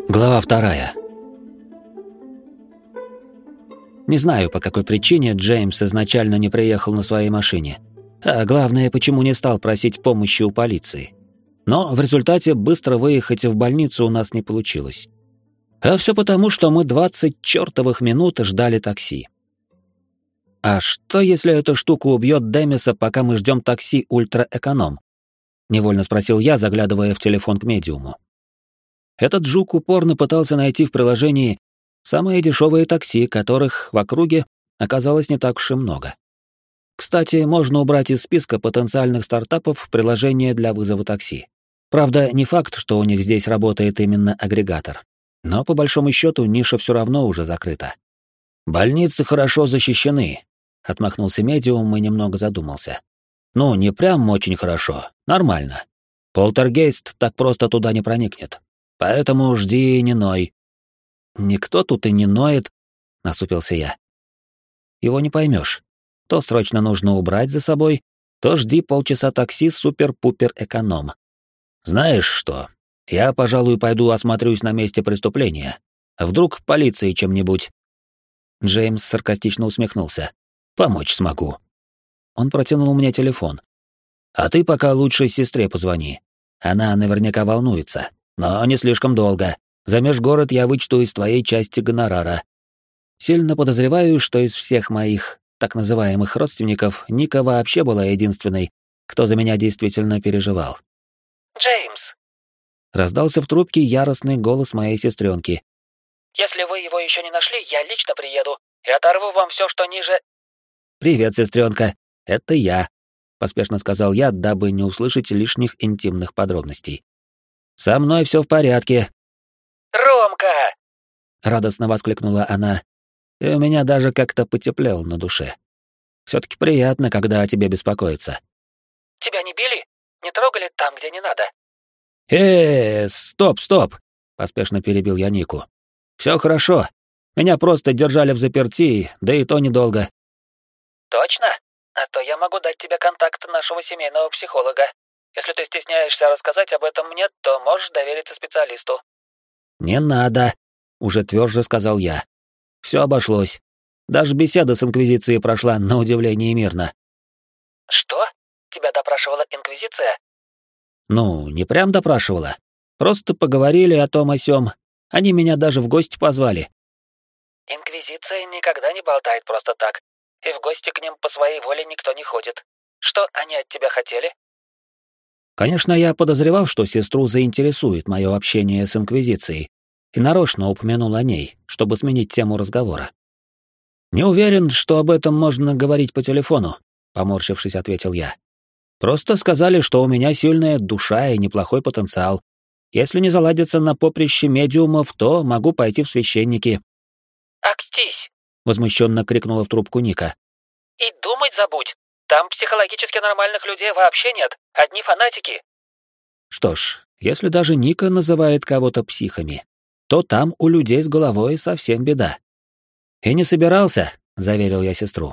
Глава 2. Не знаю, по какой причине Джеймс изначально не приехал на своей машине, а главное, почему не стал просить помощи у полиции. Но в результате быстро выехать в больницу у нас не получилось. А все потому, что мы 20 чертовых минут ждали такси. А что, если эта штука убьет Демиса, пока мы ждем такси ультраэконом? Невольно спросил я, заглядывая в телефон к медиуму. Этот жук упорно пытался найти в приложении самые дешевые такси, которых в округе оказалось не так уж и много. Кстати, можно убрать из списка потенциальных стартапов приложение для вызова такси. Правда, не факт, что у них здесь работает именно агрегатор. Но по большому счету ниша все равно уже закрыта. «Больницы хорошо защищены», — отмахнулся медиум и немного задумался. «Ну, не прям очень хорошо, нормально. Полтергейст так просто туда не проникнет. Поэтому жди и не ной». «Никто тут и не ноет», — насупился я. «Его не поймешь. То срочно нужно убрать за собой, то жди полчаса такси супер-пупер-эконом. Знаешь что, я, пожалуй, пойду осмотрюсь на месте преступления. Вдруг полиции чем-нибудь?» Джеймс саркастично усмехнулся. «Помочь смогу». Он протянул мне телефон. «А ты пока лучше сестре позвони. Она наверняка волнуется, но не слишком долго. За межгород я вычту из твоей части гонорара. Сильно подозреваю, что из всех моих так называемых родственников Ника вообще была единственной, кто за меня действительно переживал». «Джеймс!» — раздался в трубке яростный голос моей сестренки. «Если вы его еще не нашли, я лично приеду и оторву вам все, что ниже...» «Привет, сестренка, это я», — поспешно сказал я, дабы не услышать лишних интимных подробностей. «Со мной все в порядке». «Ромка!» — радостно воскликнула она, и у меня даже как-то потеплело на душе. Все-таки приятно, когда о тебе беспокоятся. «Тебя не били? Не трогали там, где не надо?» Стоп!» — поспешно перебил я Нику. «Все хорошо. Меня просто держали в заперти, да и то недолго». «Точно? А то я могу дать тебе контакт нашего семейного психолога. Если ты стесняешься рассказать об этом мне, то можешь довериться специалисту». «Не надо», — уже тверже сказал я. Все обошлось. Даже беседа с Инквизицией прошла на удивление мирно. «Что? Тебя допрашивала Инквизиция?» Ну, не прям допрашивала. Просто поговорили о том о сём. Они меня даже в гости позвали. «Инквизиция никогда не болтает просто так, и в гости к ним по своей воле никто не ходит. Что они от тебя хотели?» Конечно, я подозревал, что сестру заинтересует мое общение с Инквизицией, и нарочно упомянул о ней, чтобы сменить тему разговора. «Не уверен, что об этом можно говорить по телефону», — поморщившись, ответил я. «Просто сказали, что у меня сильная душа и неплохой потенциал. Если не заладится на поприще медиумов, то могу пойти в священники». «Акстись!» — возмущенно крикнула в трубку Ника. «И думать забудь! Там психологически нормальных людей вообще нет, одни фанатики!» Что ж, если даже Ника называет кого-то психами, то там у людей с головой совсем беда. «И не собирался», — заверил я сестру.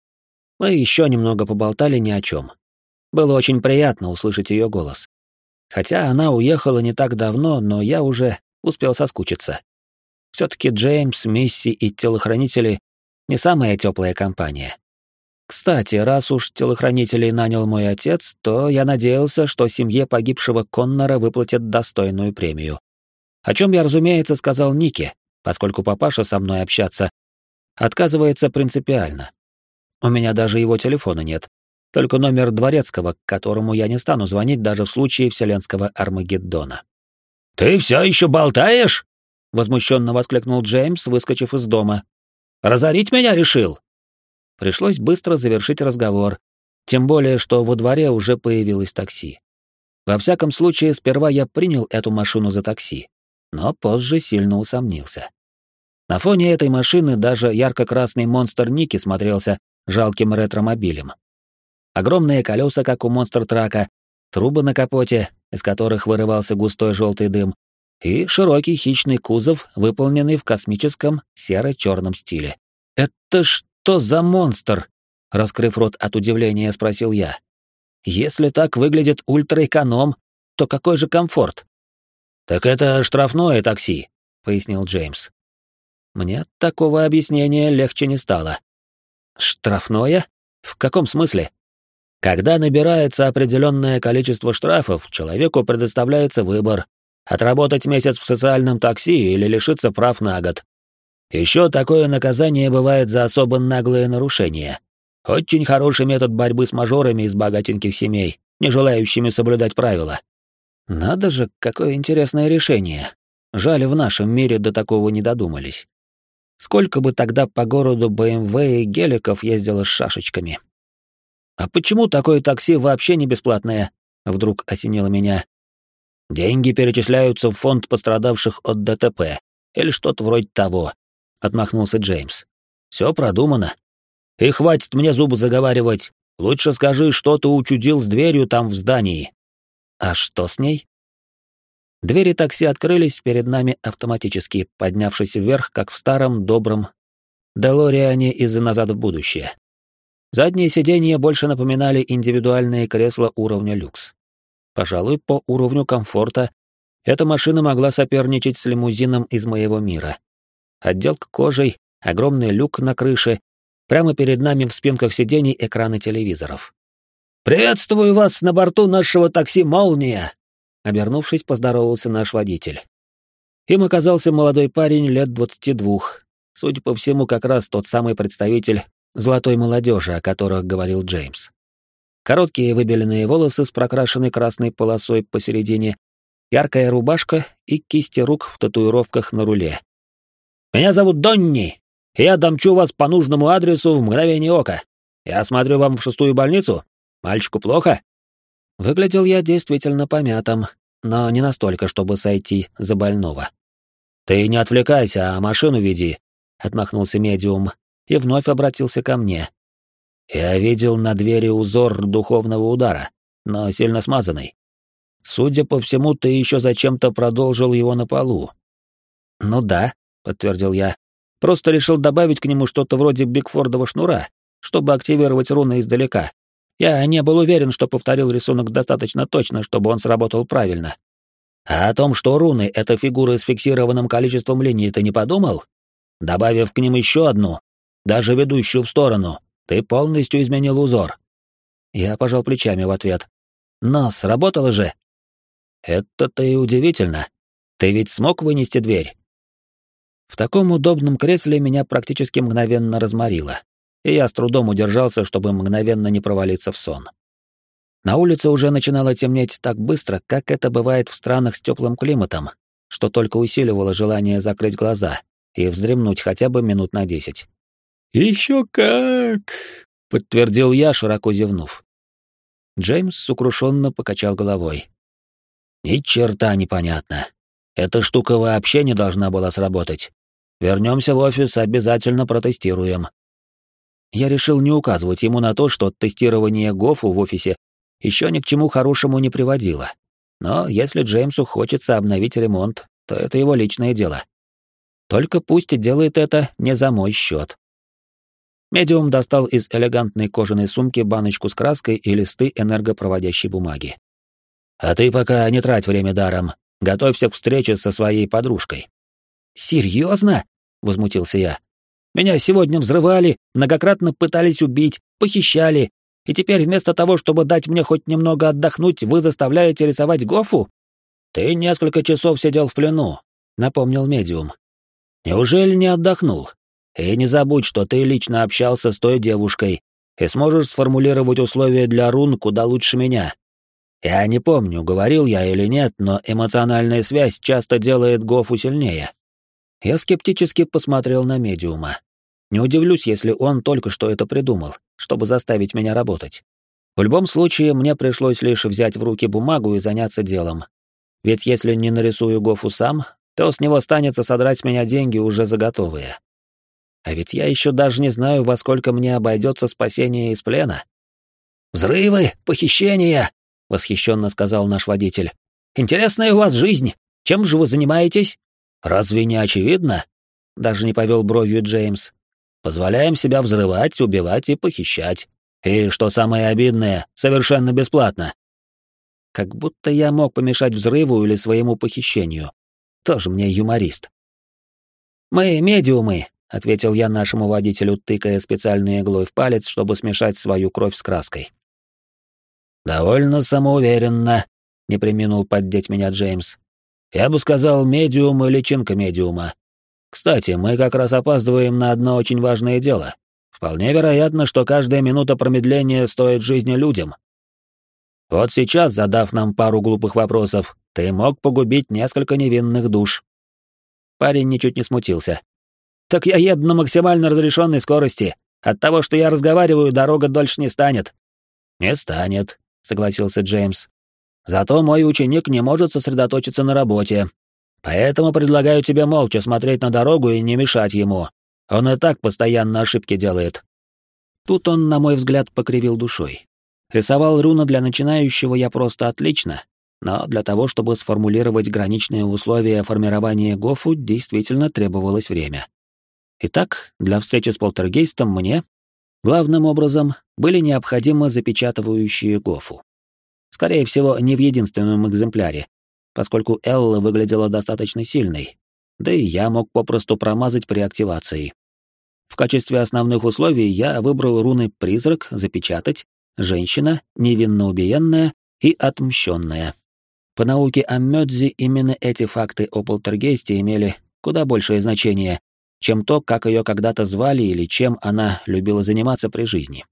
Мы еще немного поболтали ни о чем. Было очень приятно услышать ее голос. Хотя она уехала не так давно, но я уже успел соскучиться. Все-таки Джеймс, Мисси и телохранители — не самая теплая компания. Кстати, раз уж телохранителей нанял мой отец, то я надеялся, что семье погибшего Коннора выплатят достойную премию. О чем я, разумеется, сказал Нике, поскольку папаша со мной общаться отказывается принципиально. У меня даже его телефона нет, только номер дворецкого, к которому я не стану звонить даже в случае вселенского Армагеддона. «Ты все еще болтаешь?» — возмущенно воскликнул Джеймс, выскочив из дома. «Разорить меня решил?» Пришлось быстро завершить разговор, тем более, что во дворе уже появилось такси. Во всяком случае, сперва я принял эту машину за такси, но позже сильно усомнился. На фоне этой машины даже ярко-красный монстр Ники смотрелся жалким ретромобилем. Огромные колеса, как у монстр-трака, трубы на капоте, из которых вырывался густой желтый дым, и широкий хищный кузов, выполненный в космическом серо-черном стиле. «Это что за монстр?» — раскрыв рот от удивления, спросил я. «Если так выглядит ультраэконом, то какой же комфорт?» «Так это штрафное такси», — пояснил Джеймс. Мне от такого объяснения легче не стало. Штрафное? В каком смысле? Когда набирается определенное количество штрафов, человеку предоставляется выбор: отработать месяц в социальном такси или лишиться прав на год. Еще такое наказание бывает за особо наглые нарушения. Очень хороший метод борьбы с мажорами из богатеньких семей, не желающими соблюдать правила. Надо же, какое интересное решение. Жаль, в нашем мире до такого не додумались. Сколько бы тогда по городу БМВ и геликов ездило с шашечками. А почему такое такси вообще не бесплатное? Вдруг осенило меня. Деньги перечисляются в фонд пострадавших от ДТП или что-то вроде того, отмахнулся Джеймс. Все продумано. И хватит мне зубы заговаривать. Лучше скажи, что ты учудил с дверью там в здании. А что с ней? Двери такси открылись перед нами автоматически, поднявшись вверх, как в старом добром Делориане из «Назад в будущее». Задние сиденья больше напоминали индивидуальные кресла уровня люкс. Пожалуй, по уровню комфорта эта машина могла соперничать с лимузином из моего мира. Отделка кожей, огромный люк на крыше, прямо перед нами в спинках сидений экраны телевизоров. «Приветствую вас на борту нашего такси «Молния», — обернувшись, поздоровался наш водитель. Им оказался молодой парень лет 22, судя по всему, как раз тот самый представитель золотой молодежи, о которых говорил Джеймс. Короткие выбеленные волосы с прокрашенной красной полосой посередине, яркая рубашка и кисти рук в татуировках на руле. «Меня зовут Донни, и я домчу вас по нужному адресу в мгновение ока. Я смотрю вам в 6-ю больницу. Мальчику плохо?» Выглядел я действительно помятым, но не настолько, чтобы сойти за больного. «Ты не отвлекайся, а машину веди», — отмахнулся медиум и вновь обратился ко мне. «Я видел на двери узор духовного удара, но сильно смазанный. Судя по всему, ты еще зачем-то продолжил его на полу». «Ну да», — подтвердил я. «Просто решил добавить к нему что-то вроде Бигфордова шнура, чтобы активировать руны издалека. Я не был уверен, что повторил рисунок достаточно точно, чтобы он сработал правильно». «А о том, что руны — это фигуры с фиксированным количеством линий, ты не подумал? Добавив к ним еще одну, даже ведущую в сторону, ты полностью изменил узор». Я пожал плечами в ответ. «Но сработало же». «Это-то и удивительно. Ты ведь смог вынести дверь?» В таком удобном кресле меня практически мгновенно разморило, и я с трудом удержался, чтобы мгновенно не провалиться в сон. На улице уже начинало темнеть так быстро, как это бывает в странах с теплым климатом, что только усиливало желание закрыть глаза и вздремнуть хотя бы минут на 10. «Еще как!» — подтвердил я, широко зевнув. Джеймс сокрушенно покачал головой. «Ни черта непонятно. Эта штука вообще не должна была сработать. Вернемся в офис, обязательно протестируем». Я решил не указывать ему на то, что тестирование Гофу в офисе еще ни к чему хорошему не приводило. Но если Джеймсу хочется обновить ремонт, то это его личное дело. Только пусть делает это не за мой счет. Медиум достал из элегантной кожаной сумки баночку с краской и листы энергопроводящей бумаги. «А ты пока не трать время даром. Готовься к встрече со своей подружкой». «Серьезно?» — возмутился я. «Меня сегодня взрывали, многократно пытались убить, похищали, и теперь вместо того, чтобы дать мне хоть немного отдохнуть, вы заставляете рисовать Гофу?» «Ты несколько часов сидел в плену», — напомнил медиум. «Неужели не отдохнул? И не забудь, что ты лично общался с той девушкой и сможешь сформулировать условия для рун куда лучше меня. Я не помню, говорил я или нет, но эмоциональная связь часто делает Гофу сильнее». Я скептически посмотрел на медиума. Не удивлюсь, если он только что это придумал, чтобы заставить меня работать. В любом случае, мне пришлось лишь взять в руки бумагу и заняться делом. Ведь если не нарисую Гофу сам, то с него станется содрать с меня деньги уже заготовые. А ведь я еще даже не знаю, во сколько мне обойдется спасение из плена. «Взрывы, похищения!» — восхищенно сказал наш водитель. «Интересная у вас жизнь. Чем же вы занимаетесь?» «Разве не очевидно?» — даже не повел бровью Джеймс. «Позволяем себя взрывать, убивать и похищать. И, что самое обидное, совершенно бесплатно». Как будто я мог помешать взрыву или своему похищению. Тоже мне юморист. «Мы медиумы», — ответил я нашему водителю, тыкая специальной иглой в палец, чтобы смешать свою кровь с краской. «Довольно самоуверенно», — не преминул поддеть меня Джеймс. «Я бы сказал, медиум и личинка медиума. Кстати, мы как раз опаздываем на одно очень важное дело. Вполне вероятно, что каждая минута промедления стоит жизни людям. Вот сейчас, задав нам пару глупых вопросов, ты мог погубить несколько невинных душ». Парень ничуть не смутился. «Так я еду на максимально разрешенной скорости. От того, что я разговариваю, дорога дольше не станет». «Не станет», — согласился Джеймс. «Зато мой ученик не может сосредоточиться на работе. Поэтому предлагаю тебе молча смотреть на дорогу и не мешать ему. Он и так постоянно ошибки делает». Тут он, на мой взгляд, покривил душой. Рисовал руны для начинающего я просто отлично, но для того, чтобы сформулировать граничные условия формирования Гофу, действительно требовалось время. Итак, для встречи с полтергейстом мне, главным образом, были необходимы запечатывающие Гофу. Скорее всего, не в единственном экземпляре, поскольку Элла выглядела достаточно сильной, да и я мог попросту промазать при активации. В качестве основных условий я выбрал руны «Призрак», «Запечатать», «Женщина», «Невинно убиенная» и «Отмщенная». По науке о Мёдзи именно эти факты о полтергейсте имели куда большее значение, чем то, как ее когда-то звали или чем она любила заниматься при жизни.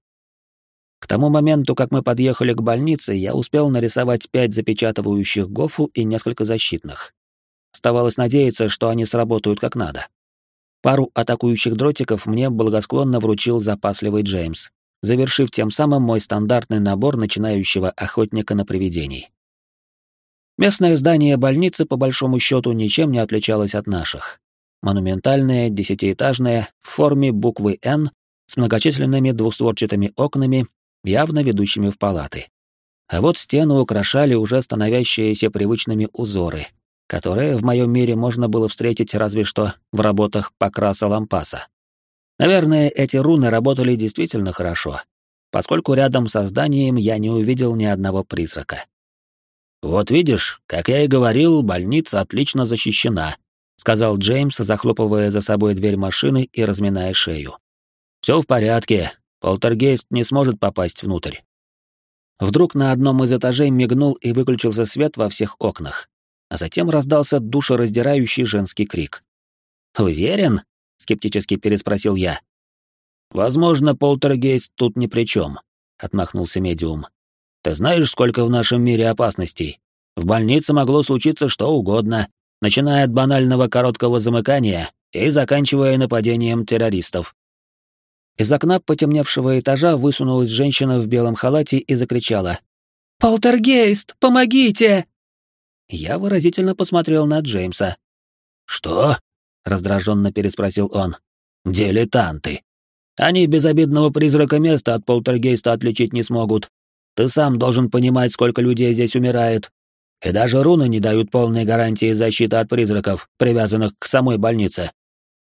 К тому моменту, как мы подъехали к больнице, я успел нарисовать 5 запечатывающих Гофу и несколько защитных. Оставалось надеяться, что они сработают как надо. Пару атакующих дротиков мне благосклонно вручил запасливый Джеймс, завершив тем самым мой стандартный набор начинающего охотника на привидений. Местное здание больницы, по большому счету, ничем не отличалось от наших. Монументальное, 10-этажное, в форме буквы «Н», с многочисленными двустворчатыми окнами, явно ведущими в палаты. А вот стены украшали уже становящиеся привычными узоры, которые в моем мире можно было встретить разве что в работах Покраса Лампаса. Наверное, эти руны работали действительно хорошо, поскольку рядом со зданием я не увидел ни одного призрака. «Вот видишь, как я и говорил, больница отлично защищена», — сказал Джеймс, захлопывая за собой дверь машины и разминая шею. «Все в порядке. Полтергейст не сможет попасть внутрь». Вдруг на одном из этажей мигнул и выключился свет во всех окнах, а затем раздался душераздирающий женский крик. «Уверен?» — скептически переспросил я. «Возможно, полтергейст тут ни при чем», — отмахнулся медиум. «Ты знаешь, сколько в нашем мире опасностей? В больнице могло случиться что угодно, начиная от банального короткого замыкания и заканчивая нападением террористов». Из окна потемневшего этажа высунулась женщина в белом халате и закричала: «Полтергейст, помогите!» Я выразительно посмотрел на Джеймса. «Что?» — раздраженно переспросил он. «Дилетанты. Они безобидного призрака места от полтергейста отличить не смогут. Ты сам должен понимать, сколько людей здесь умирает. И даже руны не дают полной гарантии защиты от призраков, привязанных к самой больнице».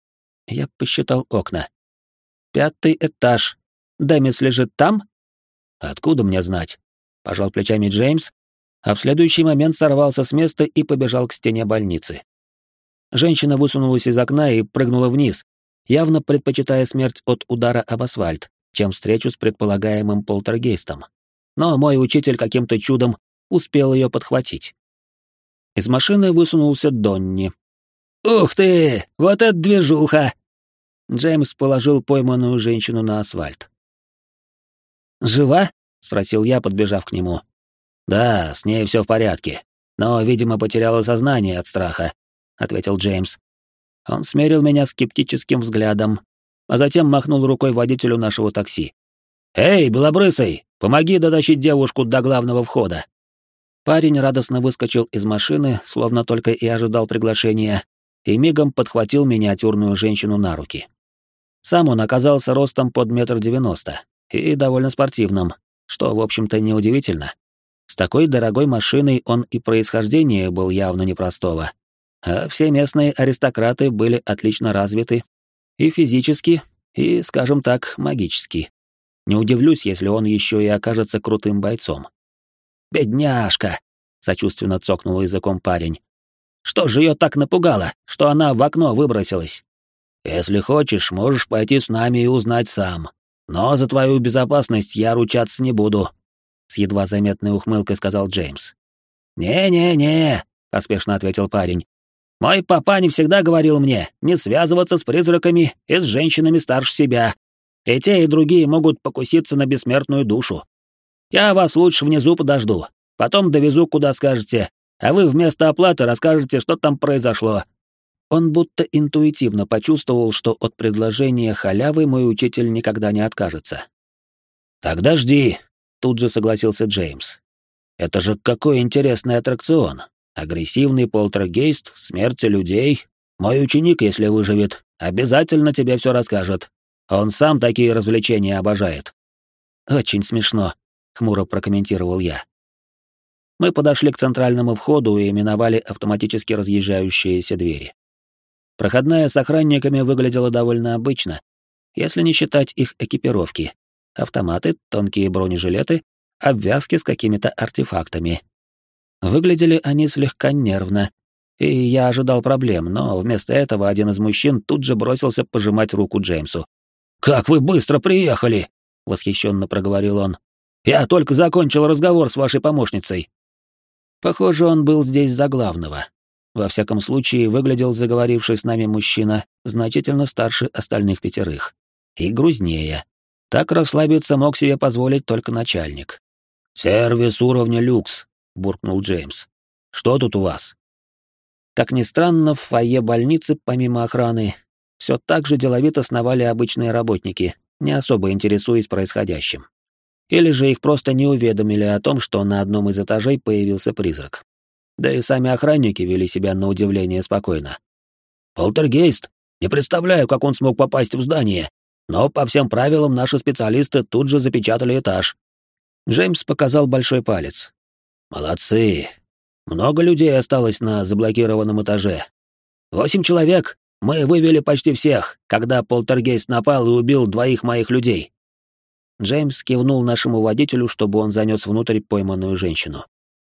Я посчитал окна. 5-й этаж. Демис лежит там? Откуда мне знать? Пожал плечами Джеймс, а в следующий момент сорвался с места и побежал к стене больницы. Женщина высунулась из окна и прыгнула вниз, явно предпочитая смерть от удара об асфальт, чем встречу с предполагаемым полтергейстом. Но мой учитель каким-то чудом успел ее подхватить. Из машины высунулся Донни. «Ух ты! Вот это движуха!» Джеймс положил пойманную женщину на асфальт. «Жива?» — спросил я, подбежав к нему. «Да, с ней все в порядке, но, видимо, потеряла сознание от страха», — ответил Джеймс. Он смерил меня скептическим взглядом, а затем махнул рукой водителю нашего такси. «Эй, белобрысый, помоги дотащить девушку до главного входа». Парень радостно выскочил из машины, словно только и ожидал приглашения, и мигом подхватил миниатюрную женщину на руки. Сам он оказался ростом под 1,90 м и довольно спортивным, что, в общем-то, неудивительно. С такой дорогой машиной он и происхождение был явно непростого, а все местные аристократы были отлично развиты и физически, и, скажем так, магически. Не удивлюсь, если он еще и окажется крутым бойцом. «Бедняжка!» — сочувственно цокнул языком парень. «Что же ее так напугало, что она в окно выбросилась? Если хочешь, можешь пойти с нами и узнать сам. Но за твою безопасность я ручаться не буду», — с едва заметной ухмылкой сказал Джеймс. «Не-не-не», — поспешно ответил парень. «Мой папа не всегда говорил мне не связываться с призраками и с женщинами старше себя. И те, и другие могут покуситься на бессмертную душу. Я вас лучше внизу подожду, потом довезу, куда скажете, а вы вместо оплаты расскажете, что там произошло». Он будто интуитивно почувствовал, что от предложения халявы мой учитель никогда не откажется. «Тогда жди», — тут же согласился Джеймс. «Это же какой интересный аттракцион. Агрессивный полтергейст, смерти людей. Мой ученик, если выживет, обязательно тебе все расскажет. Он сам такие развлечения обожает». «Очень смешно», — хмуро прокомментировал я. Мы подошли к центральному входу и миновали автоматически разъезжающиеся двери. Проходная с охранниками выглядела довольно обычно, если не считать их экипировки. Автоматы, тонкие бронежилеты, обвязки с какими-то артефактами. Выглядели они слегка нервно, и я ожидал проблем, но вместо этого один из мужчин тут же бросился пожимать руку Джеймсу. «Как вы быстро приехали!» — восхищенно проговорил он. «Я только закончил разговор с вашей помощницей». Похоже, он был здесь за главного. Во всяком случае, выглядел заговоривший с нами мужчина значительно старше остальных 5. И грузнее. Так расслабиться мог себе позволить только начальник. «Сервис уровня люкс», — буркнул Джеймс. «Что тут у вас?» Как ни странно, в фойе больницы, помимо охраны, все так же деловито сновали обычные работники, не особо интересуясь происходящим. Или же их просто не уведомили о том, что на одном из этажей появился призрак. Да и сами охранники вели себя на удивление спокойно. «Полтергейст? Не представляю, как он смог попасть в здание, но по всем правилам наши специалисты тут же запечатали этаж». Джеймс показал большой палец. «Молодцы. Много людей осталось на заблокированном этаже. 8 человек. Мы вывели почти всех, когда полтергейст напал и убил 2 моих людей». Джеймс кивнул нашему водителю, чтобы он занес внутрь пойманную женщину.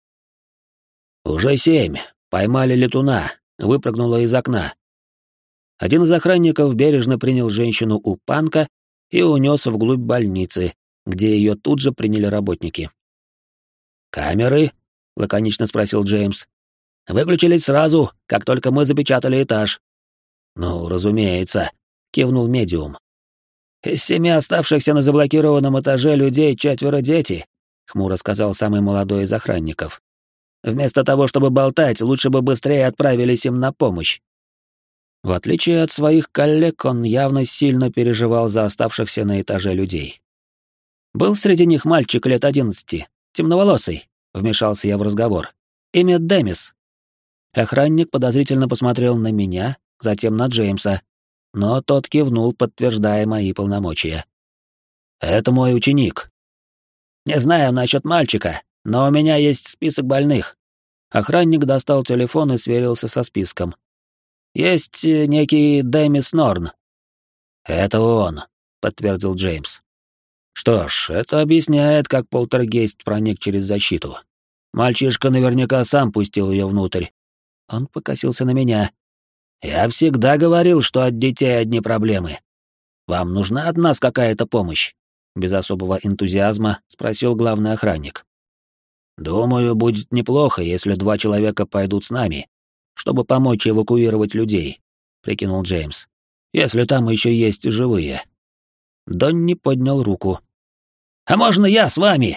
«Уже 7. Поймали летуна. Выпрыгнула из окна». Один из охранников бережно принял женщину у панка и унес вглубь больницы, где ее тут же приняли работники. «Камеры?» — лаконично спросил Джеймс. «Выключились сразу, как только мы запечатали этаж». «Ну, разумеется», — кивнул медиум. «Из 7 оставшихся на заблокированном этаже людей 4 дети», — хмуро сказал самый молодой из охранников. «Вместо того, чтобы болтать, лучше бы быстрее отправились им на помощь». В отличие от своих коллег, он явно сильно переживал за оставшихся на этаже людей. «Был среди них мальчик лет 11, темноволосый», — вмешался я в разговор. «Имя Демис». Охранник подозрительно посмотрел на меня, затем на Джеймса, но тот кивнул, подтверждая мои полномочия. «Это мой ученик». «Не знаю насчет мальчика, но у меня есть список больных». Охранник достал телефон и сверился со списком. «Есть некий Демис Норн». «Это он», — подтвердил Джеймс. «Что ж, это объясняет, как полтергейст проник через защиту. Мальчишка наверняка сам пустил ее внутрь». Он покосился на меня. «Я всегда говорил, что от детей одни проблемы. Вам нужна от нас какая-то помощь?» Без особого энтузиазма спросил главный охранник. «Думаю, будет неплохо, если 2 человека пойдут с нами, чтобы помочь эвакуировать людей», — прикинул Джеймс. «Если там еще есть живые». Донни поднял руку. «А можно я с вами?»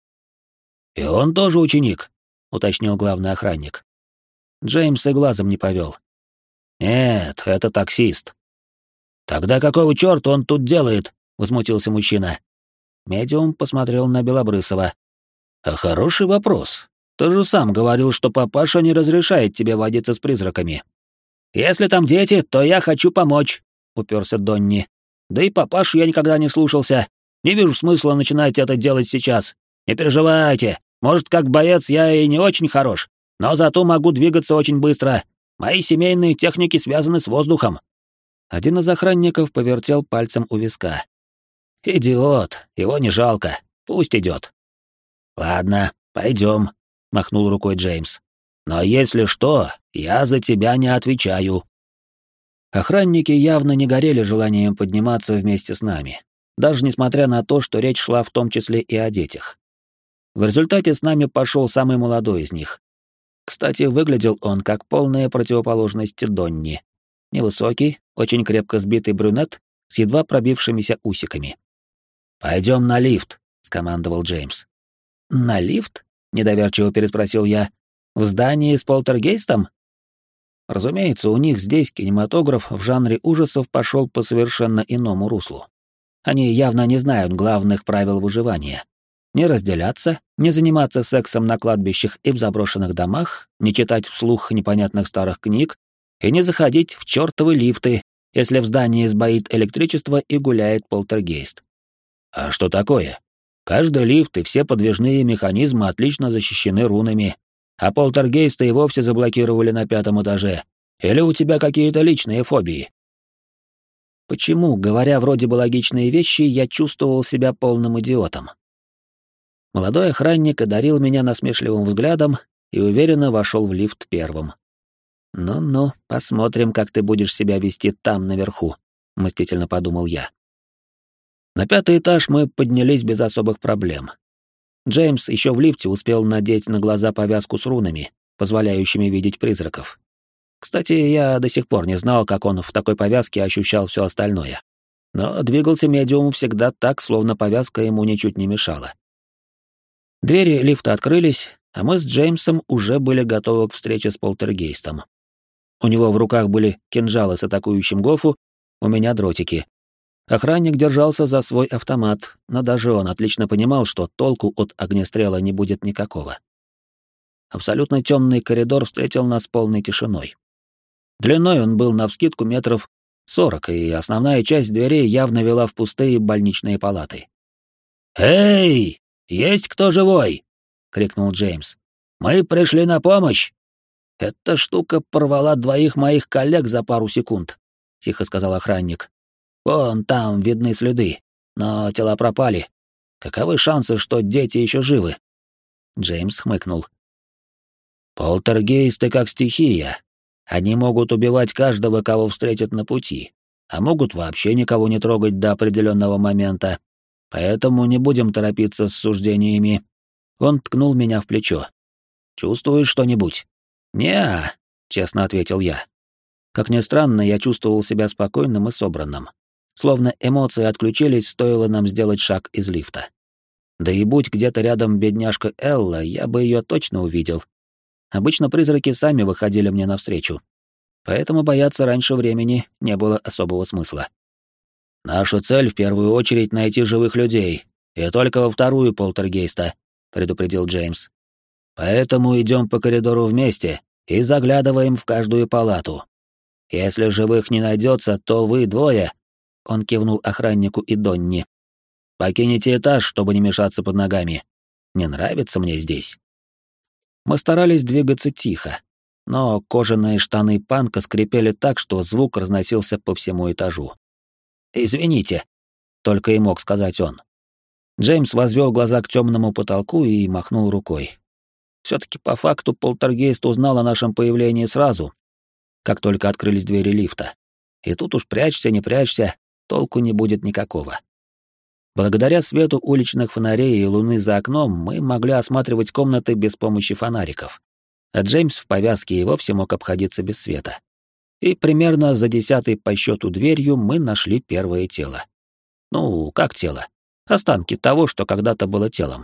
«И он тоже ученик», — уточнил главный охранник. Джеймс и глазом не повел. «Нет, это таксист». «Тогда какого черта он тут делает?» — возмутился мужчина. Медиум посмотрел на Белобрысова. «А хороший вопрос. Ты же сам говорил, что папаша не разрешает тебе водиться с призраками». «Если там дети, то я хочу помочь», — уперся Донни. «Да и папашу я никогда не слушался. Не вижу смысла начинать это делать сейчас. Не переживайте, может, как боец я и не очень хорош, но зато могу двигаться очень быстро. Мои семейные техники связаны с воздухом». Один из охранников повертел пальцем у виска. «Идиот, его не жалко, пусть идет». «Ладно, пойдем», — махнул рукой Джеймс. «Но если что, я за тебя не отвечаю». Охранники явно не горели желанием подниматься вместе с нами, даже несмотря на то, что речь шла в том числе и о детях. В результате с нами пошел самый молодой из них. Кстати, выглядел он как полная противоположность Донни. Невысокий, очень крепко сбитый брюнет с едва пробившимися усиками. «Пойдем на лифт», — скомандовал Джеймс. «На лифт?» — недоверчиво переспросил я. «В здании с полтергейстом?» Разумеется, у них здесь кинематограф в жанре ужасов пошел по совершенно иному руслу. Они явно не знают главных правил выживания. Не разделяться, не заниматься сексом на кладбищах и в заброшенных домах, не читать вслух непонятных старых книг и не заходить в чертовы лифты, если в здании сбоит электричество и гуляет полтергейст. А что такое? Каждый лифт и все подвижные механизмы отлично защищены рунами, а полтергейста и вовсе заблокировали на 5-м этаже. Или у тебя какие-то личные фобии? Почему, говоря вроде бы логичные вещи, я чувствовал себя полным идиотом? Молодой охранник одарил меня насмешливым взглядом и уверенно вошел в лифт первым. «Ну-ну, посмотрим, как ты будешь себя вести там, наверху», — мстительно подумал я. На 5-й этаж мы поднялись без особых проблем. Джеймс еще в лифте успел надеть на глаза повязку с рунами, позволяющими видеть призраков. Кстати, я до сих пор не знал, как он в такой повязке ощущал все остальное. Но двигался медиум всегда так, словно повязка ему ничуть не мешала. Двери лифта открылись, а мы с Джеймсом уже были готовы к встрече с полтергейстом. У него в руках были кинжалы с атакующим Гофу, у меня дротики. Охранник держался за свой автомат, но даже он отлично понимал, что толку от огнестрела не будет никакого. Абсолютно темный коридор встретил нас полной тишиной. Длиной он был навскидку метров 40, и основная часть дверей явно вела в пустые больничные палаты. «Эй, есть кто живой?» — крикнул Джеймс. «Мы пришли на помощь!» «Эта штука порвала 2 моих коллег за пару секунд», — тихо сказал охранник. «Вон там видны следы, но тела пропали. Каковы шансы, что дети еще живы?» Джеймс хмыкнул. «Полтергейсты как стихия. Они могут убивать каждого, кого встретят на пути, а могут вообще никого не трогать до определенного момента. Поэтому не будем торопиться с суждениями». Он ткнул меня в плечо. «Чувствуешь что-нибудь?» «Не-а», честно ответил я. Как ни странно, я чувствовал себя спокойным и собранным. Словно эмоции отключились, стоило нам сделать шаг из лифта. Да и будь где-то рядом бедняжка Элла, я бы ее точно увидел. Обычно призраки сами выходили мне навстречу. Поэтому бояться раньше времени не было особого смысла. «Наша цель в первую очередь найти живых людей, и только во вторую полтергейста», — предупредил Джеймс. «Поэтому идем по коридору вместе и заглядываем в каждую палату. Если живых не найдется, то вы двое», — он кивнул охраннику и Донни, «покинете этаж, чтобы не мешаться под ногами. Не нравится мне здесь». Мы старались двигаться тихо, но кожаные штаны панка скрипели так, что звук разносился по всему этажу. «Извините», — только и мог сказать он. Джеймс возвел глаза к темному потолку и махнул рукой. Все-таки по факту полтергейст узнал о нашем появлении сразу, как только открылись двери лифта. И тут уж прячься, не прячься, толку не будет никакого. Благодаря свету уличных фонарей и луны за окном мы могли осматривать комнаты без помощи фонариков, а Джеймс в повязке и вовсе мог обходиться без света. И примерно за 10-й по счету дверью мы нашли первое тело. Ну, как тело? Останки того, что когда-то было телом.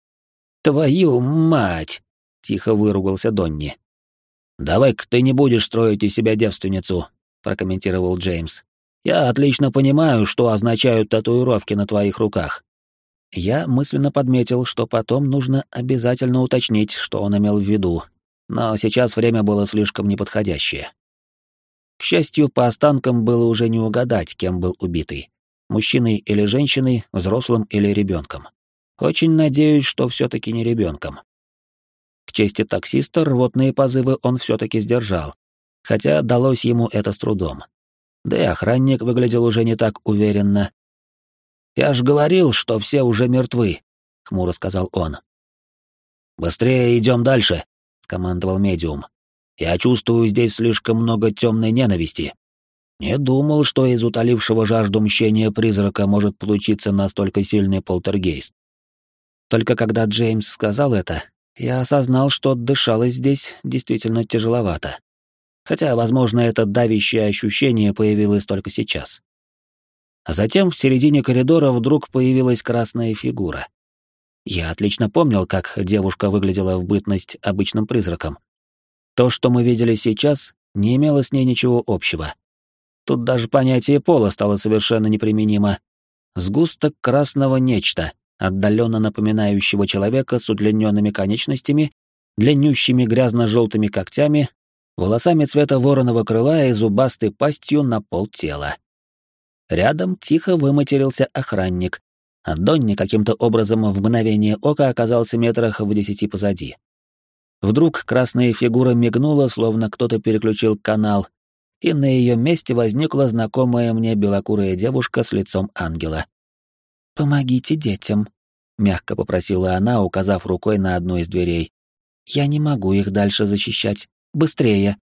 «Твою мать!» — тихо выругался Донни. «Давай-ка ты не будешь строить из себя девственницу», — прокомментировал Джеймс. «Я отлично понимаю, что означают татуировки на твоих руках». Я мысленно подметил, что потом нужно обязательно уточнить, что он имел в виду, но сейчас время было слишком неподходящее. К счастью, по останкам было уже не угадать, кем был убитый — мужчиной или женщиной, взрослым или ребенком. Очень надеюсь, что все-таки не ребенком. К чести таксиста, рвотные позывы он все-таки сдержал, хотя далось ему это с трудом. Да и охранник выглядел уже не так уверенно. «Я ж говорил, что все уже мертвы», — хмуро сказал он. «Быстрее идем дальше», — скомандовал медиум. «Я чувствую здесь слишком много темной ненависти». Не думал, что из утолившего жажду мщения призрака может получиться настолько сильный полтергейст. Только когда Джеймс сказал это, я осознал, что дышалось здесь действительно тяжеловато. Хотя, возможно, это давящее ощущение появилось только сейчас. А затем в середине коридора вдруг появилась красная фигура. Я отлично помнил, как девушка выглядела в бытность обычным призраком. То, что мы видели сейчас, не имело с ней ничего общего. Тут даже понятие пола стало совершенно неприменимо. Сгусток красного нечто, отдаленно напоминающего человека с удлиненными конечностями, длиннющими грязно-желтыми когтями, волосами цвета вороного крыла и зубастой пастью на полтела. Рядом тихо выматерился охранник, а Донни каким-то образом в мгновение ока оказался метрах в 10 позади. Вдруг красная фигура мигнула, словно кто-то переключил канал, и на ее месте возникла знакомая мне белокурая девушка с лицом ангела. «Помогите детям», — мягко попросила она, указав рукой на одну из дверей. «Я не могу их дальше защищать. Быстрее!»